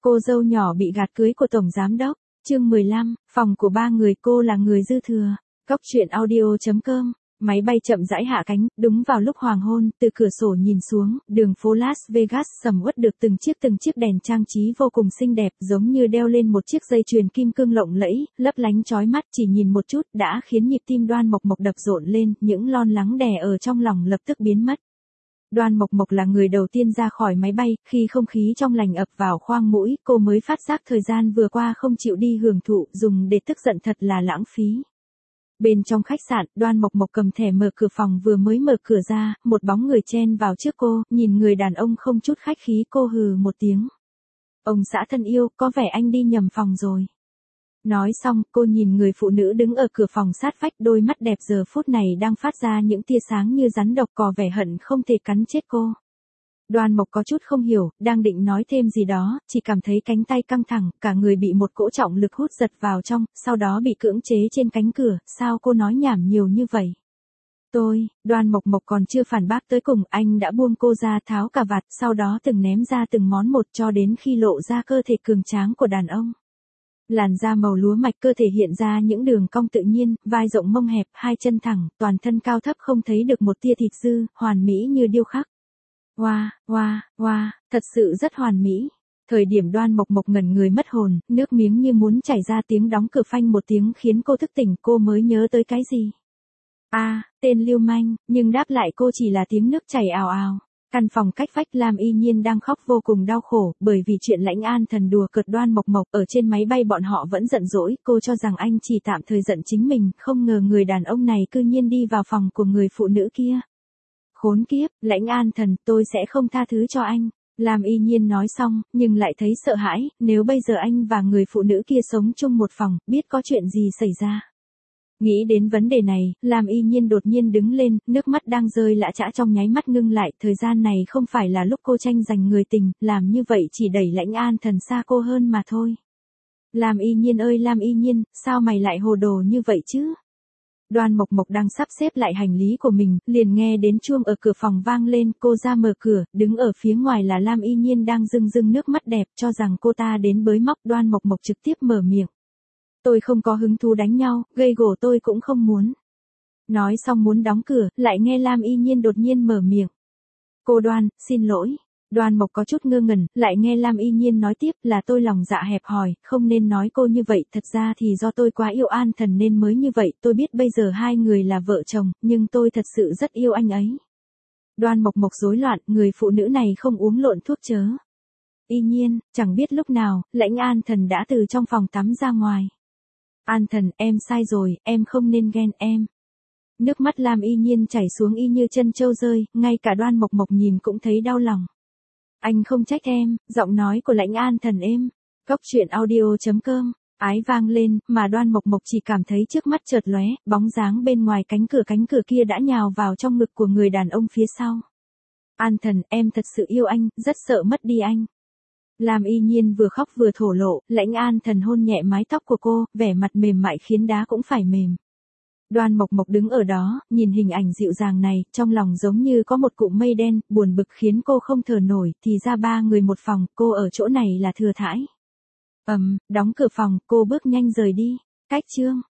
Cô dâu nhỏ bị gạt cưới của tổng giám đốc. Chương 15, phòng của ba người, cô là người dư thừa. Góc truyện audio.com. Máy bay chậm rãi hạ cánh, đúng vào lúc hoàng hôn, từ cửa sổ nhìn xuống, đường phố Las Vegas sầm uất được từng chiếc đèn trang trí vô cùng xinh đẹp, giống như đeo lên một chiếc dây chuyền kim cương lộng lẫy, lấp lánh chói mắt, chỉ nhìn một chút đã khiến nhịp tim Đoan Mộc Mộc đập rộn lên, những lo lắng đè ở trong lòng lập tức biến mất. Đoan Mộc Mộc là người đầu tiên ra khỏi máy bay, khi không khí trong lành ập vào khoang mũi, cô mới phát giác thời gian vừa qua không chịu đi hưởng thụ, dùng để tức giận thật là lãng phí. Bên trong khách sạn, Đoan Mộc Mộc cầm thẻ mở cửa phòng, vừa mới mở cửa ra, một bóng người chen vào trước cô, nhìn người đàn ông không chút khách khí, cô hừ một tiếng. Ông xã thân yêu, có vẻ anh đi nhầm phòng rồi. Nói xong, cô nhìn người phụ nữ đứng ở cửa phòng sát vách, đôi mắt đẹp giờ phút này đang phát ra những tia sáng như rắn độc, có vẻ hận không thể cắn chết cô. Đoan Mộc có chút không hiểu, đang định nói thêm gì đó, chỉ cảm thấy cánh tay căng thẳng, cả người bị một cỗ trọng lực hút giật vào trong, sau đó bị cưỡng chế trên cánh cửa. Sao cô nói nhảm nhiều như vậy? Đoan Mộc Mộc còn chưa phản bác tới cùng, anh đã buông cô ra, tháo cà vạt, sau đó từng ném ra từng món một cho đến khi lộ ra cơ thể cường tráng của đàn ông. Làn da màu lúa mạch, cơ thể hiện ra những đường cong tự nhiên, vai rộng mông hẹp, hai chân thẳng, toàn thân cao thấp không thấy được một tia thịt dư, hoàn mỹ như điêu khắc. Wow, thật sự rất hoàn mỹ. Thời điểm Đoan Mộc Mộc ngẩn người mất hồn, nước miếng như muốn chảy ra, tiếng đóng cửa phanh một tiếng khiến cô thức tỉnh, cô mới nhớ tới cái gì. Tên lưu manh, nhưng đáp lại cô chỉ là tiếng nước chảy ào ào. Căn phòng cách vách, Lam Y Nhiên đang khóc vô cùng đau khổ, bởi vì chuyện Lãnh An Thần đùa cợt Đoan Mộc Mộc. Ở trên máy bay bọn họ vẫn giận dỗi, cô cho rằng anh chỉ tạm thời giận chính mình, không ngờ người đàn ông này cư nhiên đi vào phòng của người phụ nữ kia. Khốn kiếp, Lãnh An Thần, tôi sẽ không tha thứ cho anh. Lam Y Nhiên nói xong, nhưng lại thấy sợ hãi, nếu bây giờ anh và người phụ nữ kia sống chung một phòng, biết có chuyện gì xảy ra. Nghĩ đến vấn đề này, Lam Y Nhiên đột nhiên đứng lên, nước mắt đang rơi lã chã trong nháy mắt ngưng lại, thời gian này không phải là lúc cô tranh giành người tình, làm như vậy chỉ đẩy Lãnh An Thần xa cô hơn mà thôi. Lam Y Nhiên ơi Lam Y Nhiên, sao mày lại hồ đồ như vậy chứ? Đoan Mộc Mộc đang sắp xếp lại hành lý của mình, liền nghe đến chuông ở cửa phòng vang lên, cô ra mở cửa, đứng ở phía ngoài là Lam Y Nhiên đang rưng nước mắt đẹp, cho rằng cô ta đến bới móc, Đoan Mộc Mộc trực tiếp mở miệng. Tôi không có hứng thú đánh nhau, gây gổ tôi cũng không muốn. Nói xong muốn đóng cửa, lại nghe Lam Y Nhiên đột nhiên mở miệng. Cô Đoan, xin lỗi. Đoan Mộc có chút ngơ ngẩn, lại nghe Lam Y Nhiên nói tiếp, là tôi lòng dạ hẹp hòi, không nên nói cô như vậy, thật ra thì do tôi quá yêu An Thần nên mới như vậy, tôi biết bây giờ hai người là vợ chồng, nhưng tôi thật sự rất yêu anh ấy. Đoan Mộc Mộc rối loạn, người phụ nữ này không uống lộn thuốc chớ. Y Nhiên, chẳng biết lúc nào, Lãnh An Thần đã từ trong phòng tắm ra ngoài. An Thần, em sai rồi, em không nên ghen em. Nước mắt Lam Y Nhiên chảy xuống y như chân trâu rơi, ngay cả Đoan Mộc Mộc nhìn cũng thấy đau lòng. Anh không trách em, giọng nói của Lãnh An Thần êm. Góc truyện audio.com, ái vang lên, mà Đoan Mộc Mộc chỉ cảm thấy trước mắt chợt lóe, bóng dáng bên ngoài cánh cửa kia đã nhào vào trong ngực của người đàn ông phía sau. An Thần, em thật sự yêu anh, rất sợ mất đi anh. Lam Y Nhiên vừa khóc vừa thổ lộ, Lãnh An Thần hôn nhẹ mái tóc của cô, vẻ mặt mềm mại khiến đá cũng phải mềm. Đoan Mộc Mộc đứng ở đó, nhìn hình ảnh dịu dàng này, trong lòng giống như có một cụm mây đen, buồn bực khiến cô không thở nổi, thì ra ba người một phòng, cô ở chỗ này là thừa thãi. Đóng cửa phòng, cô bước nhanh rời đi. Cách chương